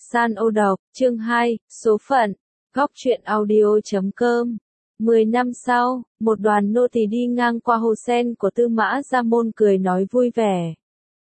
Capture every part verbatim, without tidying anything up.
San ô đọc, chương hai, số phận, góc truyện audio chấm com. Mười năm sau, một đoàn nô tỳ đi ngang qua hồ sen của Tư Mã Gia Môn cười nói vui vẻ.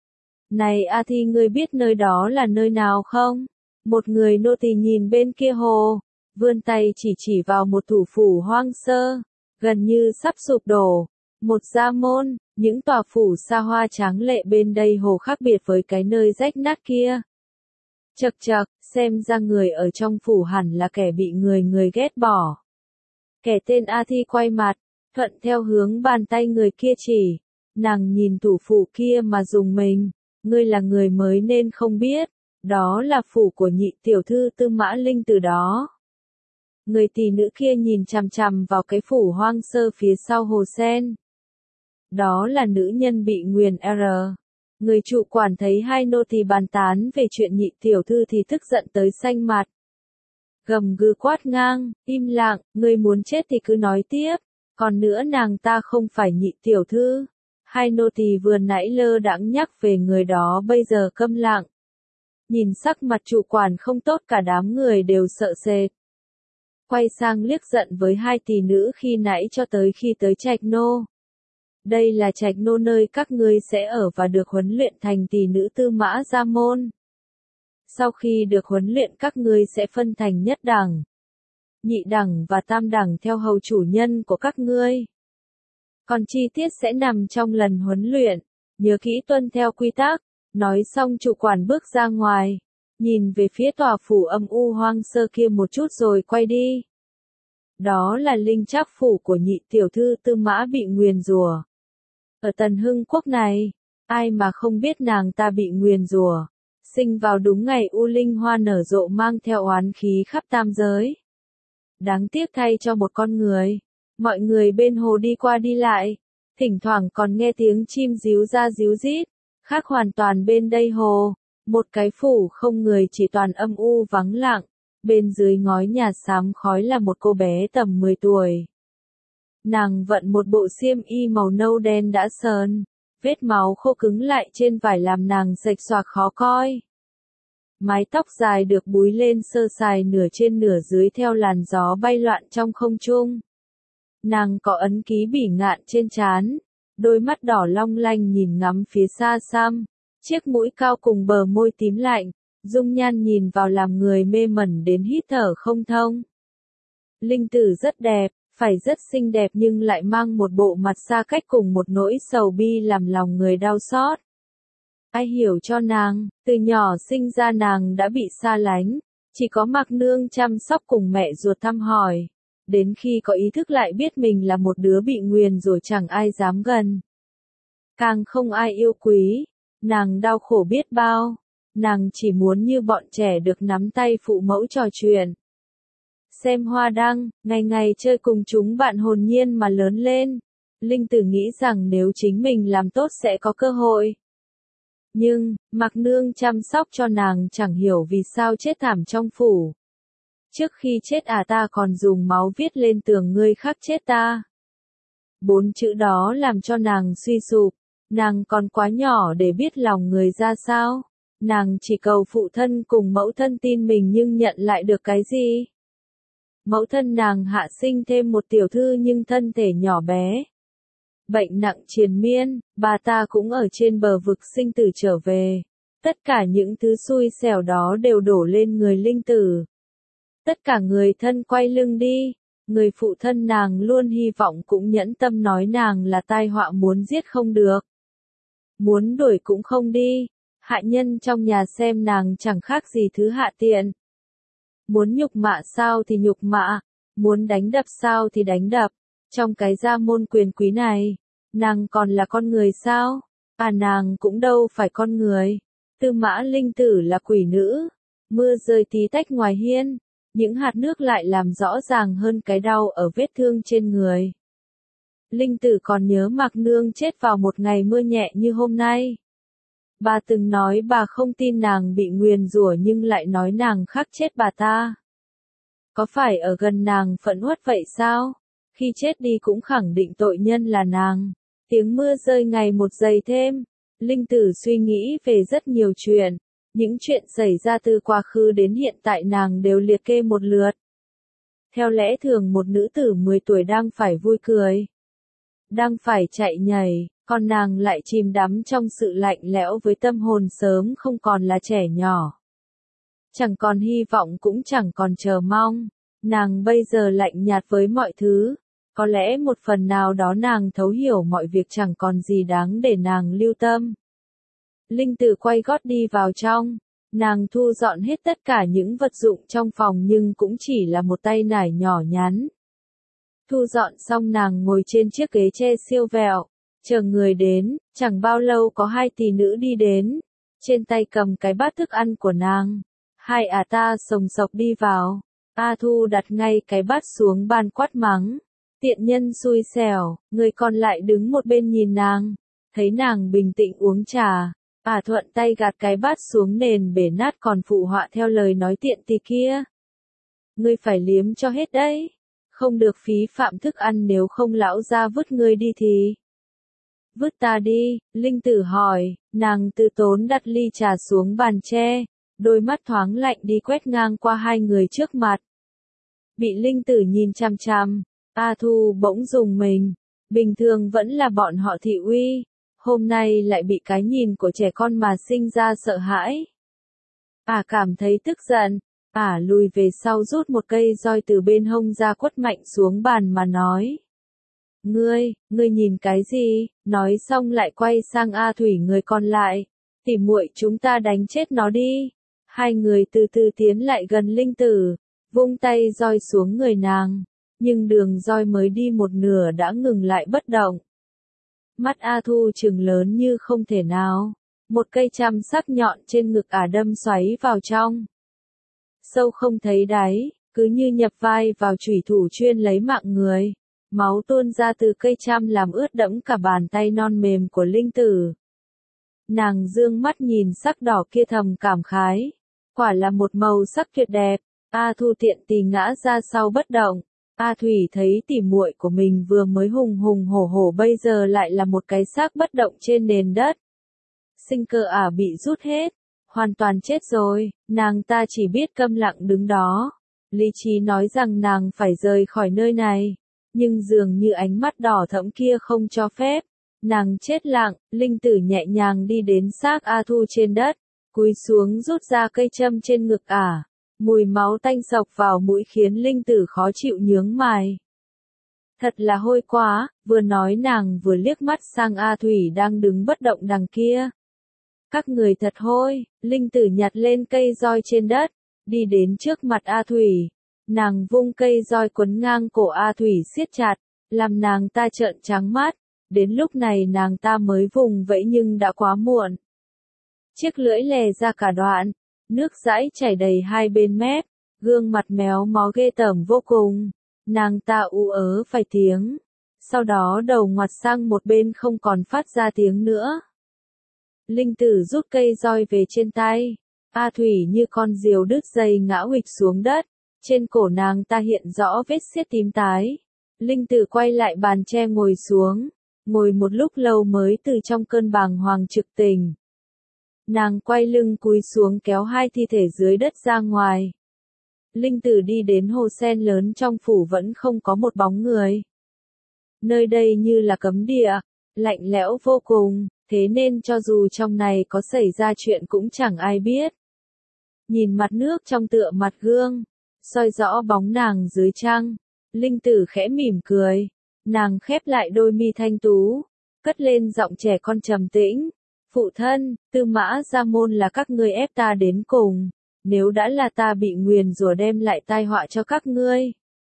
Này A Thi, ngươi biết nơi đó là nơi nào không? Một người nô tỳ nhìn bên kia hồ, vươn tay chỉ chỉ vào một thủ phủ hoang sơ, gần như sắp sụp đổ. Một Gia Môn, những tòa phủ xa hoa tráng lệ bên đây hồ khác biệt với cái nơi rách nát kia. Chậc chậc, xem ra người ở trong phủ hẳn là kẻ bị người người ghét bỏ. Kẻ tên A Thi quay mặt, thuận theo hướng bàn tay người kia chỉ. Nàng nhìn thủ phủ kia mà dùng mình, ngươi là người mới nên không biết, đó là phủ của nhị tiểu thư Tư Mã Linh từ đó. Người tỷ nữ kia nhìn chằm chằm vào cái phủ hoang sơ phía sau hồ sen. Đó là nữ nhân bị nguyền R. Người trụ quản thấy hai nô tỳ bàn tán về chuyện nhị tiểu thư thì tức giận tới xanh mặt. Gầm gừ quát ngang, im lặng, ngươi muốn chết thì cứ nói tiếp, còn nữa nàng ta không phải nhị tiểu thư. Hai nô tỳ vừa nãy lơ đãng nhắc về người đó bây giờ câm lặng. Nhìn sắc mặt trụ quản không tốt, cả đám người đều sợ sệt. Quay sang liếc giận với hai tỷ nữ khi nãy cho tới khi tới trạch nô. Đây là trạch nô nơi các ngươi sẽ ở và được huấn luyện thành tỷ nữ Tư Mã Gia Môn. Sau khi được huấn luyện các ngươi sẽ phân thành nhất đẳng, nhị đẳng và tam đẳng theo hầu chủ nhân của các ngươi. Còn chi tiết sẽ nằm trong lần huấn luyện, nhớ kỹ tuân theo quy tắc. Nói xong trụ quản bước ra ngoài, nhìn về phía tòa phủ âm u hoang sơ kia một chút rồi quay đi. Đó là linh trác phủ của nhị tiểu thư Tư Mã bị nguyền rủa. Ở Tần Hưng Quốc này, ai mà không biết nàng ta bị nguyền rủa, sinh vào đúng ngày u linh hoa nở rộ mang theo oán khí khắp tam giới. Đáng tiếc thay cho một con người, mọi người bên hồ đi qua đi lại, thỉnh thoảng còn nghe tiếng chim ríu ra ríu rít. Khác hoàn toàn bên đây hồ, một cái phủ không người chỉ toàn âm u vắng lặng, bên dưới ngói nhà xám khói là một cô bé tầm mười tuổi. Nàng vận một bộ xiêm y màu nâu đen đã sờn, vết máu khô cứng lại trên vải làm nàng xệch xoạc khó coi. Mái tóc dài được búi lên sơ sài nửa trên nửa dưới theo làn gió bay loạn trong không trung. Nàng có ấn ký bỉ ngạn trên trán. Đôi mắt đỏ long lanh nhìn ngắm phía xa xăm, chiếc mũi cao cùng bờ môi tím lạnh, dung nhan nhìn vào làm người mê mẩn đến hít thở không thông. Linh tử rất đẹp, phải rất xinh đẹp nhưng lại mang một bộ mặt xa cách cùng một nỗi sầu bi làm lòng người đau xót. Ai hiểu cho nàng, từ nhỏ sinh ra nàng đã bị xa lánh, chỉ có Mạc Nương chăm sóc cùng mẹ ruột thăm hỏi. Đến khi có ý thức lại biết mình là một đứa bị nguyền rồi chẳng ai dám gần. Càng không ai yêu quý, nàng đau khổ biết bao, nàng chỉ muốn như bọn trẻ được nắm tay phụ mẫu trò chuyện. Xem hoa đăng, ngày ngày chơi cùng chúng bạn hồn nhiên mà lớn lên. Linh tử nghĩ rằng nếu chính mình làm tốt sẽ có cơ hội. Nhưng, Mạc Nương chăm sóc cho nàng chẳng hiểu vì sao chết thảm trong phủ. Trước khi chết à ta còn dùng máu viết lên tường ngươi khắc chết ta. Bốn chữ đó làm cho nàng suy sụp, nàng còn quá nhỏ để biết lòng người ra sao. Nàng chỉ cầu phụ thân cùng mẫu thân tin mình nhưng nhận lại được cái gì? Mẫu thân nàng hạ sinh thêm một tiểu thư nhưng thân thể nhỏ bé. Bệnh nặng triền miên, bà ta cũng ở trên bờ vực sinh tử trở về. Tất cả những thứ xui xẻo đó đều đổ lên người linh tử. Tất cả người thân quay lưng đi, người phụ thân nàng luôn hy vọng cũng nhẫn tâm nói nàng là tai họa muốn giết không được. Muốn đuổi cũng không đi, hạ nhân trong nhà xem nàng chẳng khác gì thứ hạ tiện. Muốn nhục mạ sao thì nhục mạ, muốn đánh đập sao thì đánh đập, trong cái gia môn quyền quý này, nàng còn là con người sao? À nàng cũng đâu phải con người, Tư Mã Linh tử là quỷ nữ, mưa rơi tí tách ngoài hiên. Những hạt nước lại làm rõ ràng hơn cái đau ở vết thương trên người. Linh tử còn nhớ Mạc Nương chết vào một ngày mưa nhẹ như hôm nay. Bà từng nói bà không tin nàng bị nguyền rủa nhưng lại nói nàng khắc chết bà ta. Có phải ở gần nàng phẫn uất vậy sao? Khi chết đi cũng khẳng định tội nhân là nàng. Tiếng mưa rơi ngày một dày thêm. Linh tử suy nghĩ về rất nhiều chuyện. Những chuyện xảy ra từ quá khứ đến hiện tại nàng đều liệt kê một lượt. Theo lẽ thường một nữ tử mười tuổi đang phải vui cười, đang phải chạy nhảy, còn nàng lại chìm đắm trong sự lạnh lẽo với tâm hồn sớm không còn là trẻ nhỏ. Chẳng còn hy vọng cũng chẳng còn chờ mong, nàng bây giờ lạnh nhạt với mọi thứ, có lẽ một phần nào đó nàng thấu hiểu mọi việc chẳng còn gì đáng để nàng lưu tâm. Linh Tử quay gót đi vào trong, nàng thu dọn hết tất cả những vật dụng trong phòng nhưng cũng chỉ là một tay nải nhỏ nhắn. Thu dọn xong nàng ngồi trên chiếc ghế tre siêu vẹo, chờ người đến, chẳng bao lâu có hai tỷ nữ đi đến, trên tay cầm cái bát thức ăn của nàng. Hai ả ta sồng sộc đi vào, A Thu đặt ngay cái bát xuống bàn quát mắng. Tiện nhân xui xẻo, người còn lại đứng một bên nhìn nàng, thấy nàng bình tĩnh uống trà, ả thuận tay gạt cái bát xuống nền bể nát còn phụ họa theo lời nói tiện tì kia. Ngươi phải liếm cho hết đấy, không được phí phạm thức ăn nếu không lão ra vứt ngươi đi thì. Vứt ta đi, Linh Tử hỏi, nàng từ tốn đặt ly trà xuống bàn tre, đôi mắt thoáng lạnh đi quét ngang qua hai người trước mặt. Bị Linh Tử nhìn chằm chằm, A Thu bỗng rùng mình, bình thường vẫn là bọn họ thị uy, hôm nay lại bị cái nhìn của trẻ con mà sinh ra sợ hãi. Ả cảm thấy tức giận, Ả lùi về sau rút một cây roi từ bên hông ra quất mạnh xuống bàn mà nói. Ngươi, ngươi nhìn cái gì? Nói xong lại quay sang A Thủy người còn lại, tỉ muội chúng ta đánh chết nó đi. Hai người từ từ tiến lại gần Linh Tử, vung tay roi xuống người nàng, nhưng đường roi mới đi một nửa đã ngừng lại bất động. Mắt A Thu trừng lớn như không thể nào, một cây châm sắc nhọn trên ngực Ả đâm xoáy vào trong. Sâu không thấy đáy, cứ như nhập vai vào chủy thủ chuyên lấy mạng người. Máu tuôn ra từ cây châm làm ướt đẫm cả bàn tay non mềm của Linh Tử. Nàng dương mắt nhìn sắc đỏ kia thầm cảm khái. Quả là một màu sắc tuyệt đẹp. A Thu tiện tì ngã ra sau bất động. A Thủy thấy tỉ muội của mình vừa mới hùng hùng hổ hổ bây giờ lại là một cái xác bất động trên nền đất. Sinh cơ Ả bị rút hết. Hoàn toàn chết rồi, nàng ta chỉ biết câm lặng đứng đó. Lý trí nói rằng nàng phải rời khỏi nơi này. Nhưng dường như ánh mắt đỏ thẫm kia không cho phép. Nàng chết lặng, Linh Tử nhẹ nhàng đi đến xác A Thu trên đất, cúi xuống rút ra cây châm trên ngực Ả. Mùi máu tanh sộc vào mũi khiến Linh Tử khó chịu nhướng mày. Thật là hôi quá, vừa nói nàng vừa liếc mắt sang A Thủy đang đứng bất động đằng kia. Các người thật hôi, Linh Tử nhặt lên cây roi trên đất, đi đến trước mặt A Thủy. Nàng vung cây roi quấn ngang cổ A Thủy siết chặt, làm nàng ta trợn trắng mắt. Đến lúc này nàng ta mới vùng vẫy nhưng đã quá muộn. Chiếc lưỡi lè ra cả đoạn, nước dãi chảy đầy hai bên mép, gương mặt méo mó ghê tởm vô cùng. Nàng ta ú ớ vài tiếng, sau đó đầu ngoặt sang một bên không còn phát ra tiếng nữa. Linh Tử rút cây roi về trên tay, A Thủy như con diều đứt dây ngã huỵch xuống đất, trên cổ nàng ta hiện rõ vết xiết tím tái. Linh Tử quay lại bàn tre ngồi xuống, ngồi một lúc lâu mới từ trong cơn bàng hoàng trực tỉnh. Nàng quay lưng cúi xuống kéo hai thi thể dưới đất ra ngoài. Linh Tử đi đến hồ sen lớn trong phủ vẫn không có một bóng người. Nơi đây như là cấm địa, lạnh lẽo vô cùng, thế nên cho dù trong này có xảy ra chuyện cũng chẳng ai biết. Nhìn mặt nước trong tựa mặt gương, soi rõ bóng nàng dưới trăng, Linh Tử khẽ mỉm cười, nàng khép lại đôi mi thanh tú, cất lên giọng trẻ con trầm tĩnh. Phụ thân, Tư Mã Gia Môn là các ngươi ép ta đến cùng, nếu đã là ta bị nguyền rủa đem lại tai họa cho các ngươi.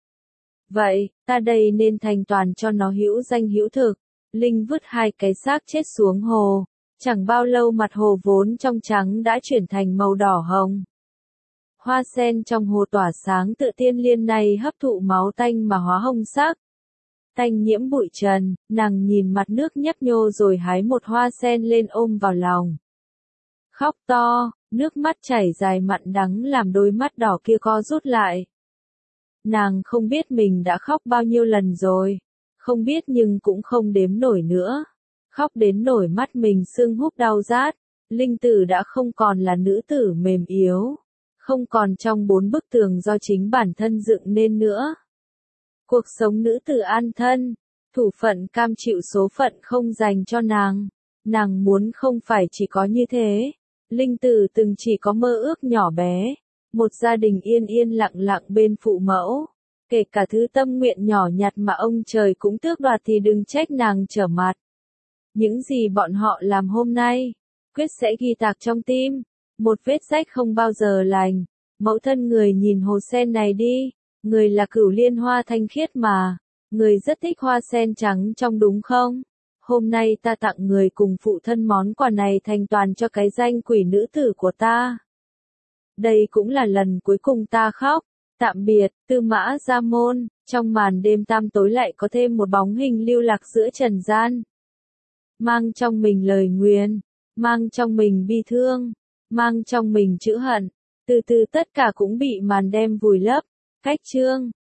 Vậy, ta đây nên thành toàn cho nó hữu danh hữu thực. Linh vứt hai cái xác chết xuống hồ, chẳng bao lâu mặt hồ vốn trong trắng đã chuyển thành màu đỏ hồng. Hoa sen trong hồ tỏa sáng tự tiên liên này hấp thụ máu tanh mà hóa hồng sắc. Tanh nhiễm bụi trần, nàng nhìn mặt nước nhấp nhô rồi hái một hoa sen lên ôm vào lòng. Khóc to, nước mắt chảy dài mặn đắng làm đôi mắt đỏ kia co rút lại. Nàng không biết mình đã khóc bao nhiêu lần rồi, không biết nhưng cũng không đếm nổi nữa. Khóc đến nổi mắt mình sưng húp đau rát, Linh Tử đã không còn là nữ tử mềm yếu, không còn trong bốn bức tường do chính bản thân dựng nên nữa. Cuộc sống nữ tử an thân, thủ phận cam chịu số phận không dành cho nàng. Nàng muốn không phải chỉ có như thế. Linh Tử từng chỉ có mơ ước nhỏ bé, một gia đình yên yên lặng lặng bên phụ mẫu. Kể cả thứ tâm nguyện nhỏ nhặt mà ông trời cũng tước đoạt thì đừng trách nàng trở mặt. Những gì bọn họ làm hôm nay, quyết sẽ ghi tạc trong tim. Một vết rách không bao giờ lành. Mẫu thân người nhìn hồ sen này đi. Người là Cửu Liên hoa thanh khiết mà. Người rất thích hoa sen trắng trong đúng không? Hôm nay ta tặng người cùng phụ thân món quà này thành toàn cho cái danh quỷ nữ tử của ta. Đây cũng là lần cuối cùng ta khóc. Tạm biệt, Tư Mã Gia Môn. Trong màn đêm tăm tối lại có thêm một bóng hình lưu lạc giữa trần gian. Mang trong mình lời nguyền, mang trong mình bi thương, mang trong mình chữ hận. Từ từ tất cả cũng bị màn đêm vùi lấp. Cách chương